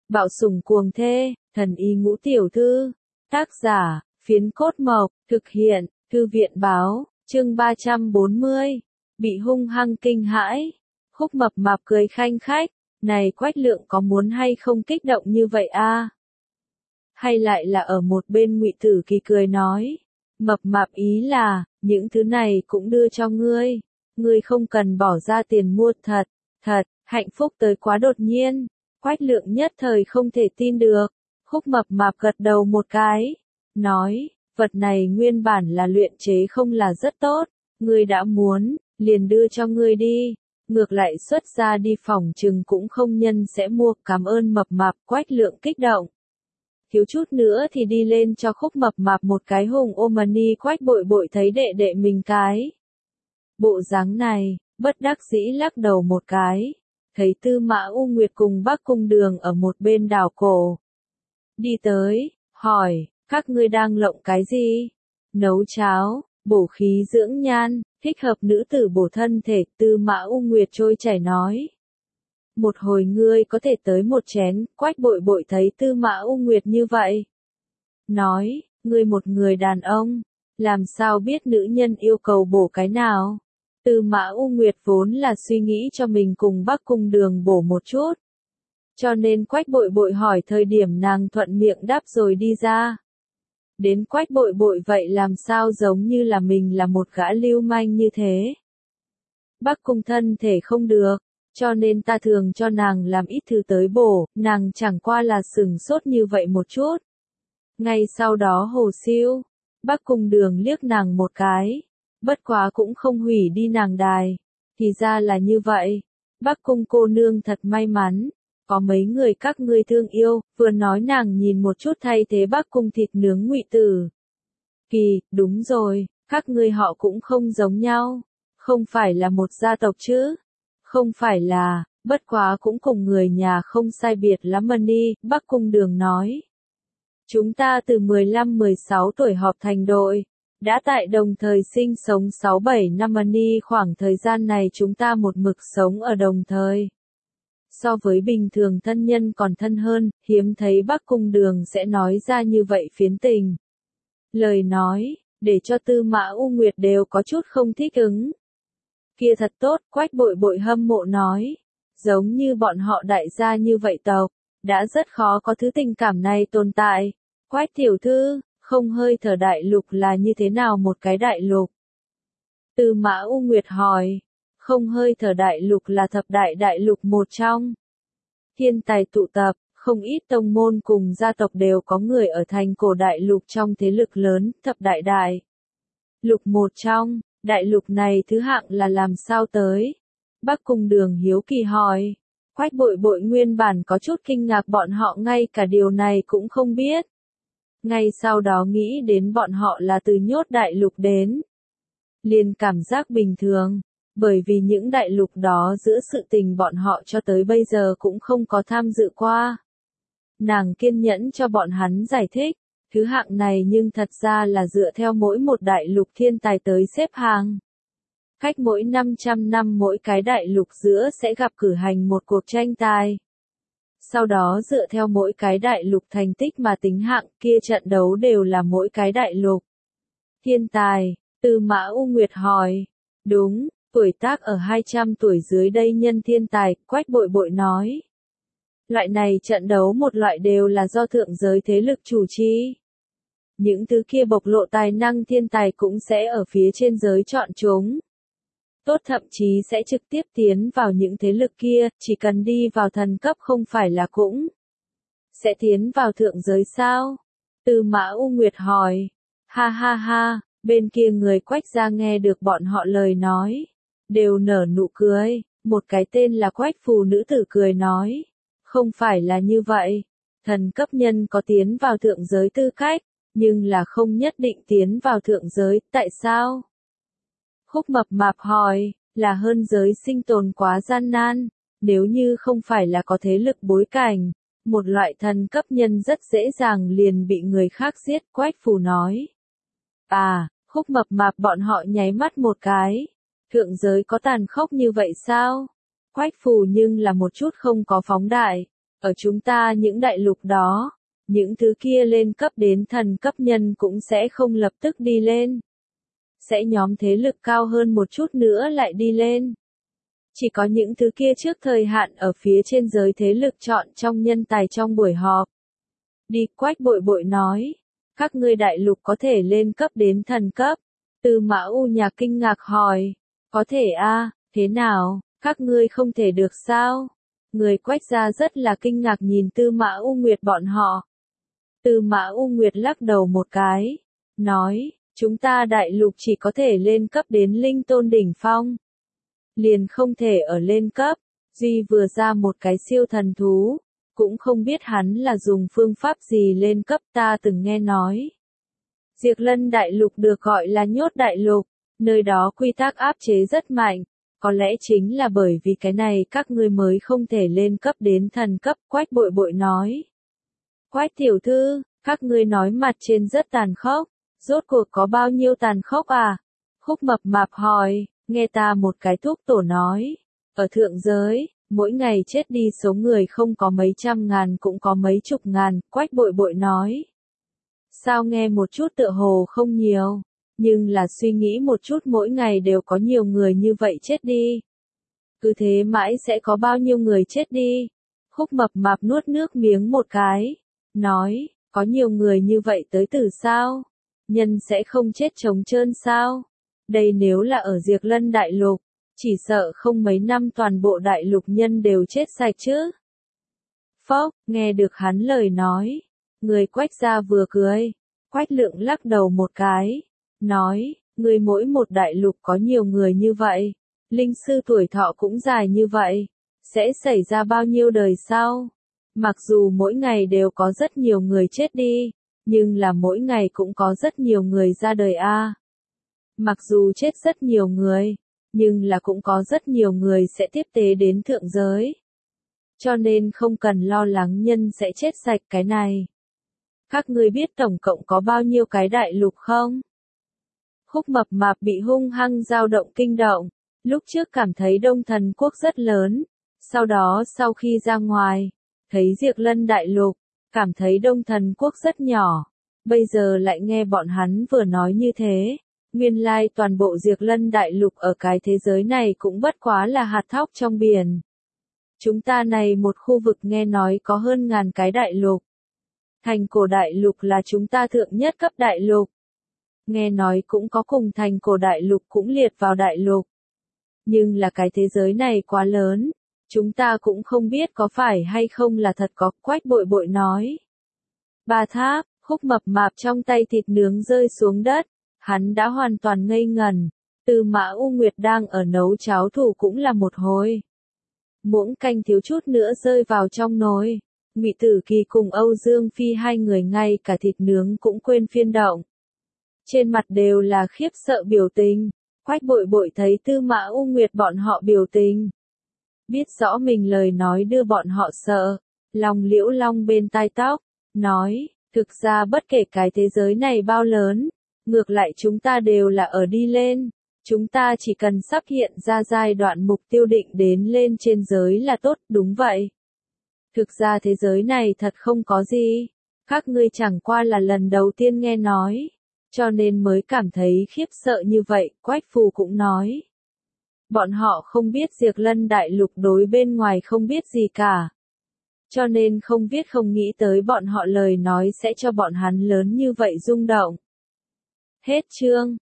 Bạo sủng cuồng thê, thần y ngũ tiểu thư. Tác giả, Phiến Cốt Mộc, thực hiện, Thư viện báo, chương 340. Bị hung hăng kinh hãi. Khúc Mập Mạp cười khanh khách, này Quách Lượng có muốn hay không kích động như vậy a? Hay lại là ở một bên Ngụy Tử Kỳ cười nói, Mập Mạp ý là, những thứ này cũng đưa cho ngươi, ngươi không cần bỏ ra tiền mua thật, hạnh phúc tới quá đột nhiên. Quách Lượng nhất thời không thể tin được. Khúc Mập Mạp gật đầu một cái, nói, vật này nguyên bản là luyện chế không là rất tốt, ngươi đã muốn, liền đưa cho ngươi đi, ngược lại xuất ra đi phòng chừng cũng không nhân sẽ mua, cảm ơn Mập Mạp. Quách Lượng kích động, thiếu chút nữa thì đi lên cho Khúc Mập Mạp một cái hùng ôm mà ni. Quách Bội Bội thấy đệ đệ mình cái bộ dáng này, bất đắc dĩ lắc đầu một cái, thấy Tư Mã U Nguyệt cùng Bắc Cung Đường ở một bên đảo cổ. Đi tới, hỏi, các ngươi đang lộng cái gì? Nấu cháo, bổ khí dưỡng nhan, thích hợp nữ tử bổ thân thể. Tư Mã U Nguyệt trôi chảy nói. Một hồi ngươi có thể tới một chén. Quách Bội Bội thấy Tư Mã U Nguyệt như vậy, nói, ngươi một người đàn ông, làm sao biết nữ nhân yêu cầu bổ cái nào? Tư Mã U Nguyệt vốn là suy nghĩ cho mình cùng Bắc Cung Đường bổ một chút, cho nên Quách Bội Bội hỏi thời điểm nàng thuận miệng đáp rồi đi ra. Đến Quách Bội Bội vậy làm sao giống như là mình là một gã lưu manh như thế. Bắc Cung thân thể không được, cho nên ta thường cho nàng làm ít thứ tới bổ, nàng chẳng qua là sừng sốt như vậy một chút. Ngay sau đó hồ siêu, Bắc Cung Đường liếc nàng một cái, bất quá cũng không hủy đi nàng đài. Thì ra là như vậy, Bắc Cung cô nương thật may mắn, có mấy người các ngươi thương yêu. Vừa nói nàng nhìn một chút thay thế Bắc Cung thịt nướng Ngụy Tử Kỳ, đúng rồi, các ngươi họ cũng không giống nhau, không phải là một gia tộc chứ? Không phải là, bất quá cũng cùng người nhà không sai biệt lắm mà ni. Bắc Cung Đường nói, chúng ta từ 15-16 tuổi họp thành đội, đã tại đồng thời sinh sống 6-7 năm mà ni. Khoảng thời gian này chúng ta một mực sống ở đồng thời, so với bình thường thân nhân còn thân hơn. Hiếm thấy Bắc Cung Đường sẽ nói ra như vậy phiến tình lời nói, để cho Tư Mã U Nguyệt đều có chút không thích ứng. Kia thật tốt. Quách Bội Bội hâm mộ nói, giống như bọn họ đại gia như vậy tộc, đã rất khó có thứ tình cảm này tồn tại. Quách tiểu thư, không hơi thở đại lục là như thế nào một cái đại lục? Tư Mã U Nguyệt hỏi. Không hơi thở đại lục là thập đại đại lục một trong. Thiên tài tụ tập, không ít tông môn cùng gia tộc đều có người ở thành cổ đại lục trong thế lực lớn. Thập đại đại lục một trong, đại lục này thứ hạng là làm sao tới? Bắc Cung Đường hiếu kỳ hỏi. Quách Bội Bội nguyên bản có chút kinh ngạc bọn họ ngay cả điều này cũng không biết. Ngay sau đó nghĩ đến bọn họ là từ nhốt đại lục đến, liền cảm giác bình thường, bởi vì những đại lục đó giữa sự tình bọn họ cho tới bây giờ cũng không có tham dự qua. Nàng kiên nhẫn cho bọn hắn giải thích, thứ hạng này nhưng thật ra là dựa theo mỗi một đại lục thiên tài tới xếp hàng. Cách mỗi 500 năm mỗi cái đại lục giữa sẽ gặp cử hành một cuộc tranh tài. Sau đó dựa theo mỗi cái đại lục thành tích mà tính hạng, kia trận đấu đều là mỗi cái đại lục thiên tài. Tư Mã U Nguyệt hỏi. Đúng, tuổi tác ở 200 tuổi dưới đây nhân thiên tài. Quách Bội Bội nói. Loại này trận đấu một loại đều là do thượng giới thế lực chủ trì. Những thứ kia bộc lộ tài năng thiên tài cũng sẽ ở phía trên giới chọn chúng. Tốt, thậm chí sẽ trực tiếp tiến vào những thế lực kia, chỉ cần đi vào thần cấp không phải là cũng sẽ tiến vào thượng giới sao? Tư Mã U Nguyệt hỏi. Ha ha ha, bên kia người Quách gia nghe được bọn họ lời nói, đều nở nụ cười. Một cái tên là Quách Phù nữ tử cười nói, không phải là như vậy, thần cấp nhân có tiến vào thượng giới tư cách, nhưng là không nhất định tiến vào thượng giới. Tại sao? Khúc Mập Mạp hỏi, là hơn giới sinh tồn quá gian nan, nếu như không phải là có thế lực bối cảnh, một loại thần cấp nhân rất dễ dàng liền bị người khác giết. Quách Phù nói. À, Khúc Mập Mạp bọn họ nháy mắt một cái, thượng giới có tàn khốc như vậy sao? Quách Phù nhưng là một chút không có phóng đại, Ở chúng ta những đại lục đó, những thứ kia lên cấp đến thần cấp nhân cũng sẽ không lập tức đi lên. Sẽ nhóm thế lực cao hơn một chút nữa lại đi lên. Chỉ có những thứ kia trước thời hạn ở phía trên giới thế lực chọn trong nhân tài trong buổi họp. Đi, Quách Bội Bội nói. Các ngươi đại lục có thể lên cấp đến thần cấp. Tư Mã U Nhạc kinh ngạc hỏi. Có thể a, thế nào, các ngươi không thể được sao? Người Quách gia rất là kinh ngạc nhìn Tư Mã U Nguyệt bọn họ. Tư Mã U Nguyệt lắc đầu một cái. Nói, chúng ta đại lục chỉ có thể lên cấp đến linh tôn đỉnh phong. Liền không thể ở lên cấp. Duy vừa ra một cái siêu thần thú. Cũng không biết hắn là dùng phương pháp gì lên cấp, ta từng nghe nói. Diệp Lân đại lục được gọi là nhốt đại lục, nơi đó quy tắc áp chế rất mạnh, có lẽ chính là bởi vì cái này các ngươi mới không thể lên cấp đến thần cấp, Quách Bội Bội nói. Quách tiểu thư, các ngươi nói mặt trên rất tàn khốc, rốt cuộc có bao nhiêu tàn khốc à? Khúc Mập Mạp hỏi, nghe ta một cái thuốc tổ nói, ở thượng giới, mỗi ngày chết đi số người không có mấy trăm ngàn cũng có mấy chục ngàn, Quách Bội Bội nói. Sao nghe một chút tựa hồ không nhiều, nhưng là suy nghĩ một chút mỗi ngày đều có nhiều người như vậy chết đi. Cứ thế mãi sẽ có bao nhiêu người chết đi. Khúc Mập Mạp nuốt nước miếng một cái, nói, có nhiều người như vậy tới từ sao? Nhân sẽ không chết trống trơn sao? Đây nếu là ở Diệp Lân đại lục, chỉ sợ không mấy năm toàn bộ đại lục nhân đều chết sạch chứ. Phốc, nghe được hắn lời nói. Người Quách gia vừa cười. Quách Lượng lắc đầu một cái. Nói, người mỗi một đại lục có nhiều người như vậy. Linh sư tuổi thọ cũng dài như vậy. Sẽ xảy ra bao nhiêu đời sau? Mặc dù mỗi ngày đều có rất nhiều người chết đi. Nhưng là mỗi ngày cũng có rất nhiều người ra đời a. Mặc dù chết rất nhiều người. Nhưng là cũng có rất nhiều người sẽ tiếp tế đến thượng giới. Cho nên không cần lo lắng nhân sẽ chết sạch cái này. Các ngươi biết tổng cộng có bao nhiêu cái đại lục không? Khúc Mập Mạp bị hung hăng dao động kinh động. Lúc trước cảm thấy Đông Thần Quốc rất lớn. Sau đó sau khi ra ngoài, thấy Diệp Lân đại lục, cảm thấy Đông Thần Quốc rất nhỏ. Bây giờ lại nghe bọn hắn vừa nói như thế. Nguyên lai toàn bộ Diệp Lân đại lục ở cái thế giới này cũng bất quá là hạt thóc trong biển. Chúng ta này một khu vực nghe nói có hơn ngàn cái đại lục. Thành cổ đại lục là chúng ta thượng nhất cấp đại lục. Nghe nói cũng có cùng thành cổ đại lục cũng liệt vào đại lục. Nhưng là cái thế giới này quá lớn. Chúng ta cũng không biết có phải hay không là thật có, Quách Bội Bội nói. Ba Tháp, Khúc Mập Mạp trong tay thịt nướng rơi xuống đất. Hắn đã hoàn toàn ngây ngẩn. Tư Mã U Nguyệt đang ở nấu cháo thủ cũng là một hồi. Muỗng canh thiếu chút nữa rơi vào trong nồi. Ngụy Tử Kỳ cùng Âu Dương Phi hai người ngay cả thịt nướng cũng quên phiên động. Trên mặt đều là khiếp sợ biểu tình. Quách Bội Bội thấy Tư Mã U Nguyệt bọn họ biểu tình. Biết rõ mình lời nói đưa bọn họ sợ. Lòng liễu long bên tai tóc. Nói, thực ra bất kể cái thế giới này bao lớn. Ngược lại chúng ta đều là ở đi lên. Chúng ta chỉ cần sắp hiện ra giai đoạn mục tiêu định đến lên trên giới là tốt, đúng vậy. Thực ra thế giới này thật không có gì. Các ngươi chẳng qua là lần đầu tiên nghe nói. Cho nên mới cảm thấy khiếp sợ như vậy, Quách Phù cũng nói. Bọn họ không biết Diệp Lân đại lục đối bên ngoài không biết gì cả. Cho nên không biết không nghĩ tới bọn họ lời nói sẽ cho bọn hắn lớn như vậy rung động. Hết chương.